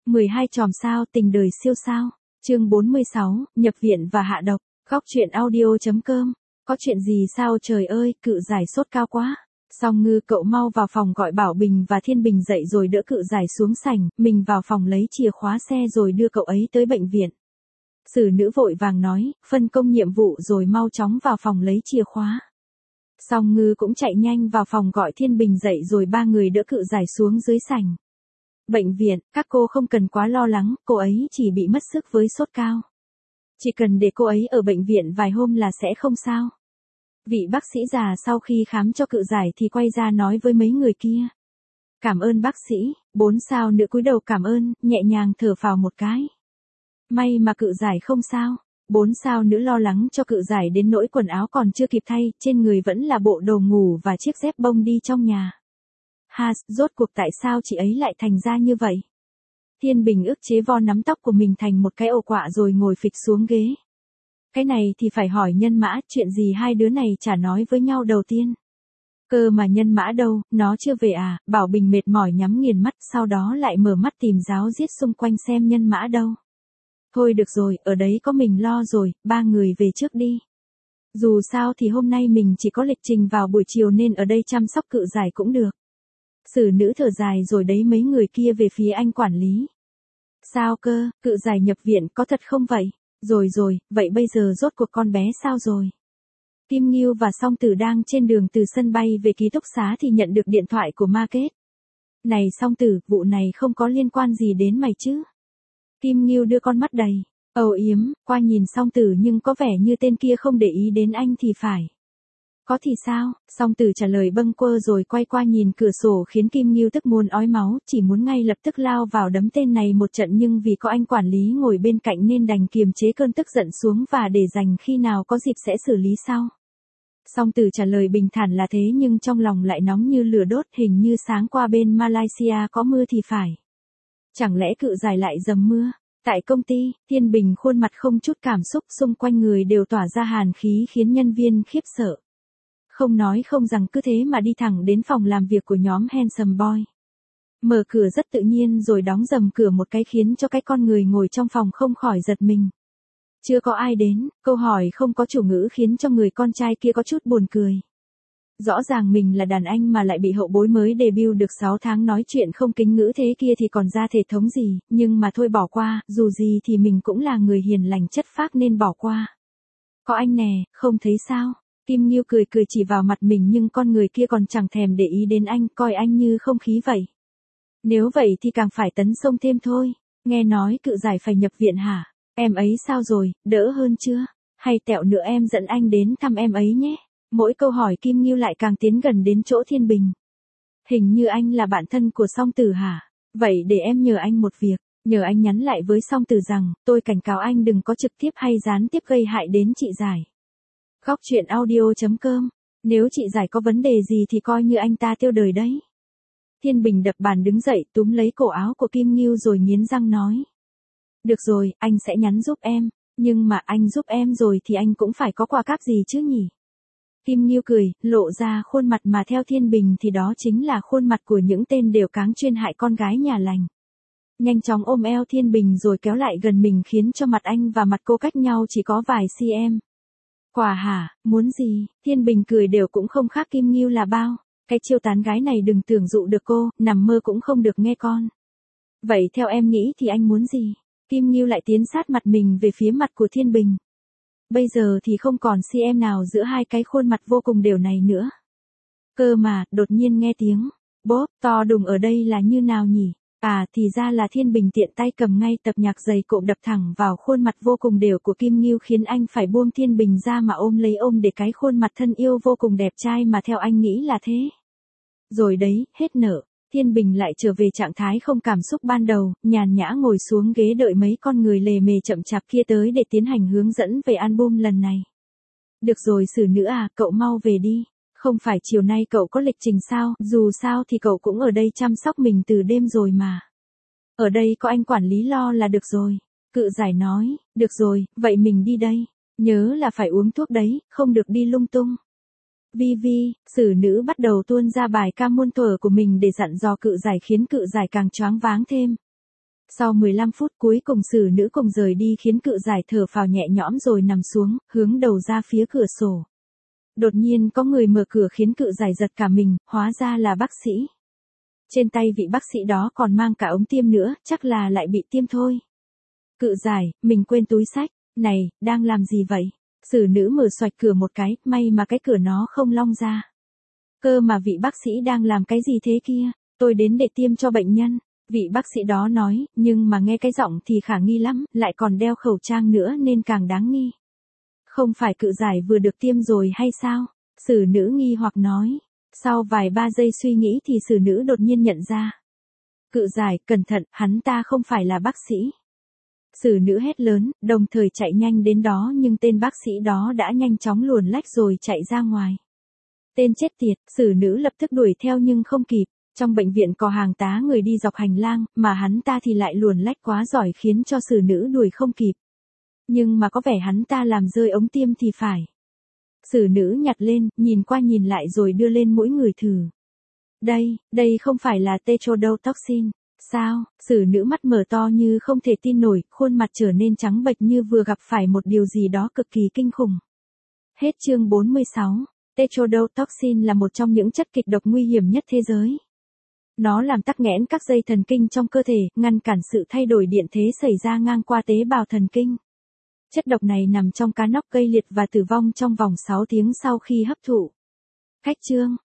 12 chòm sao tình đời siêu sao. Chương 46, nhập viện và hạ độc. Góc truyện audio.com. Có chuyện gì sao trời ơi, Cự Giải sốt cao quá. Song Ngư cậu mau vào phòng gọi Bảo Bình và Thiên Bình dậy rồi đỡ Cự Giải xuống sảnh, mình vào phòng lấy chìa khóa xe rồi đưa cậu ấy tới bệnh viện. Sử nữ vội vàng nói, phân công nhiệm vụ rồi mau chóng vào phòng lấy chìa khóa. Song Ngư cũng chạy nhanh vào phòng gọi Thiên Bình dậy rồi ba người đỡ Cự Giải xuống dưới sảnh. Bệnh viện, các cô không cần quá lo lắng, cô ấy chỉ bị mất sức với sốt cao. Chỉ cần để cô ấy ở bệnh viện vài hôm là sẽ không sao. Vị bác sĩ già sau khi khám cho Cự Giải thì quay ra nói với mấy người kia. Cảm ơn bác sĩ, 4 sao nữ cúi đầu cảm ơn, nhẹ nhàng thở phào một cái. May mà Cự Giải không sao. 4 sao nữ lo lắng cho Cự Giải đến nỗi quần áo còn chưa kịp thay, trên người vẫn là bộ đồ ngủ và chiếc dép bông đi trong nhà. Rốt cuộc tại sao chị ấy lại thành ra như vậy? Thiên Bình ức chế vo nắm tóc của mình thành một cái ổ quạ rồi ngồi phịch xuống ghế. Cái này thì phải hỏi Nhân Mã, chuyện gì hai đứa này chả nói với nhau đầu tiên. Cơ mà Nhân Mã đâu, nó chưa về à? Bảo Bình mệt mỏi nhắm nghiền mắt, sau đó lại mở mắt tìm ráo riết xung quanh xem Nhân Mã đâu. Thôi được rồi, ở đấy có mình lo rồi, ba người về trước đi. Dù sao thì hôm nay mình chỉ có lịch trình vào buổi chiều nên ở đây chăm sóc Cự Giải cũng được. Sử nữ thở dài rồi đấy mấy người kia về phía anh quản lý. Sao cơ, Cự Giải nhập viện có thật không vậy? Rồi, vậy bây giờ rốt cuộc con bé sao rồi? Kim Ngưu và Song Tử đang trên đường từ sân bay về ký túc xá thì nhận được điện thoại của Market. Này Song Tử, vụ này không có liên quan gì đến mày chứ? Kim Ngưu đưa con mắt đầy âu yếm, qua nhìn Song Tử nhưng có vẻ như tên kia không để ý đến anh thì phải. Có thì sao? Song Tử trả lời bâng quơ rồi quay qua nhìn cửa sổ khiến Kim Ngưu tức muốn ói máu, chỉ muốn ngay lập tức lao vào đấm tên này một trận nhưng vì có anh quản lý ngồi bên cạnh nên đành kiềm chế cơn tức giận xuống và để dành khi nào có dịp sẽ xử lý sau. Song Tử trả lời bình thản là thế nhưng trong lòng lại nóng như lửa đốt, hình như sáng qua bên Malaysia có mưa thì phải. Chẳng lẽ Cự Giải lại dầm mưa? Tại công ty, Thiên Bình khuôn mặt không chút cảm xúc, xung quanh người đều tỏa ra hàn khí khiến nhân viên khiếp sợ. Không nói không rằng cứ thế mà đi thẳng đến phòng làm việc của nhóm Handsome Boy. Mở cửa rất tự nhiên rồi đóng rầm cửa một cái khiến cho cái con người ngồi trong phòng không khỏi giật mình. Chưa có ai đến, câu hỏi không có chủ ngữ khiến cho người con trai kia có chút buồn cười. Rõ ràng mình là đàn anh mà lại bị hậu bối mới debut được 6 tháng nói chuyện không kính ngữ thế kia thì còn ra thể thống gì, nhưng mà thôi bỏ qua, dù gì thì mình cũng là người hiền lành chất phác nên bỏ qua. Có anh nè, không thấy sao? Kim Ngưu cười chỉ vào mặt mình nhưng con người kia còn chẳng thèm để ý đến anh, coi anh như không khí vậy. Nếu vậy thì càng phải tấn xông thêm thôi. Nghe nói Cự Giải phải nhập viện hả? Em ấy sao rồi, đỡ hơn chưa? Hay tẹo nữa em dẫn anh đến thăm em ấy nhé. Mỗi câu hỏi Kim Ngưu lại càng tiến gần đến chỗ Thiên Bình. Hình như anh là bạn thân của Song Tử hả? Vậy để em nhờ anh một việc. Nhờ anh nhắn lại với Song Tử rằng, tôi cảnh cáo anh đừng có trực tiếp hay gián tiếp gây hại đến chị Giải. Góc truyện audio.com. Nếu chị Giải có vấn đề gì thì coi như anh ta tiêu đời đấy. Thiên Bình đập bàn đứng dậy túm lấy cổ áo của Kim Ngưu rồi nghiến răng nói. Được rồi, anh sẽ nhắn giúp em. Nhưng mà anh giúp em rồi thì anh cũng phải có quà cáp gì chứ nhỉ? Kim Ngưu cười, lộ ra khuôn mặt mà theo Thiên Bình thì đó chính là khuôn mặt của những tên đều cáng chuyên hại con gái nhà lành. Nhanh chóng ôm eo Thiên Bình rồi kéo lại gần mình khiến cho mặt anh và mặt cô cách nhau chỉ có vài cm. Quà hả, muốn gì? Thiên Bình cười đều cũng không khác Kim Ngưu là bao. Cái chiêu tán gái này đừng tưởng dụ được cô, nằm mơ cũng không được nghe con. Vậy theo em nghĩ thì anh muốn gì? Kim Ngưu lại tiến sát mặt mình về phía mặt của Thiên Bình. Bây giờ thì không còn cm nào giữa hai cái khuôn mặt vô cùng đều này nữa. Cơ mà, đột nhiên nghe tiếng bóp to đùng ở đây là như nào nhỉ? À thì ra là Thiên Bình tiện tay cầm ngay tập nhạc dày cộm đập thẳng vào khuôn mặt vô cùng đều của Kim Ngưu khiến anh phải buông Thiên Bình ra mà ôm để cái khuôn mặt thân yêu vô cùng đẹp trai mà theo anh nghĩ là thế. Rồi đấy, hết nở. Thiên Bình lại trở về trạng thái không cảm xúc ban đầu, nhàn nhã ngồi xuống ghế đợi mấy con người lề mề chậm chạp kia tới để tiến hành hướng dẫn về album lần này. Được rồi Sử nữ à, cậu mau về đi. Không phải chiều nay cậu có lịch trình sao, dù sao thì cậu cũng ở đây chăm sóc mình từ đêm rồi mà. Ở đây có anh quản lý lo là được rồi. Cự Giải nói, được rồi, vậy mình đi đây. Nhớ là phải uống thuốc đấy, không được đi lung tung. Vi, Sử nữ bắt đầu tuôn ra bài ca muôn thuở của mình để dặn dò Cự Giải khiến Cự Giải càng choáng váng thêm. Sau 15 phút cuối cùng xử nữ cùng rời đi khiến cự giải thở phào nhẹ nhõm rồi nằm xuống, hướng đầu ra phía cửa sổ. Đột nhiên có người mở cửa khiến cự giải giật cả mình, hóa ra là bác sĩ. Trên tay vị bác sĩ đó còn mang cả ống tiêm nữa, chắc là lại bị tiêm thôi. Cự giải, mình quên túi xách, này, đang làm gì vậy? Xử nữ mở xoạch cửa một cái, may mà cái cửa nó không long ra. Cơ mà vị bác sĩ đang làm cái gì thế kia? Tôi đến để tiêm cho bệnh nhân. Vị bác sĩ đó nói, nhưng mà nghe cái giọng thì khả nghi lắm, lại còn đeo khẩu trang nữa nên càng đáng nghi. Không phải cự giải vừa được tiêm rồi hay sao? Xử nữ nghi hoặc nói. Sau vài ba giây suy nghĩ thì xử nữ đột nhiên nhận ra. Cự giải, cẩn thận, hắn ta không phải là bác sĩ. Xử nữ hét lớn, đồng thời chạy nhanh đến đó nhưng tên bác sĩ đó đã nhanh chóng luồn lách rồi chạy ra ngoài. Tên chết tiệt, xử nữ lập tức đuổi theo nhưng không kịp. Trong bệnh viện có hàng tá người đi dọc hành lang, mà hắn ta thì lại luồn lách quá giỏi khiến cho xử nữ đuổi không kịp. Nhưng mà có vẻ hắn ta làm rơi ống tiêm thì phải. Xử nữ nhặt lên, nhìn qua nhìn lại rồi đưa lên mỗi người thử. Đây không phải là tetrodotoxin. Sao? Xử nữ mắt mở to như không thể tin nổi, khuôn mặt trở nên trắng bệch như vừa gặp phải một điều gì đó cực kỳ kinh khủng. Hết chương 46. Tetrodotoxin là một trong những chất kịch độc nguy hiểm nhất thế giới. Nó làm tắc nghẽn các dây thần kinh trong cơ thể, ngăn cản sự thay đổi điện thế xảy ra ngang qua tế bào thần kinh. Chất độc này nằm trong cá nóc gây liệt và tử vong trong vòng 6 tiếng sau khi hấp thụ. Khách chương.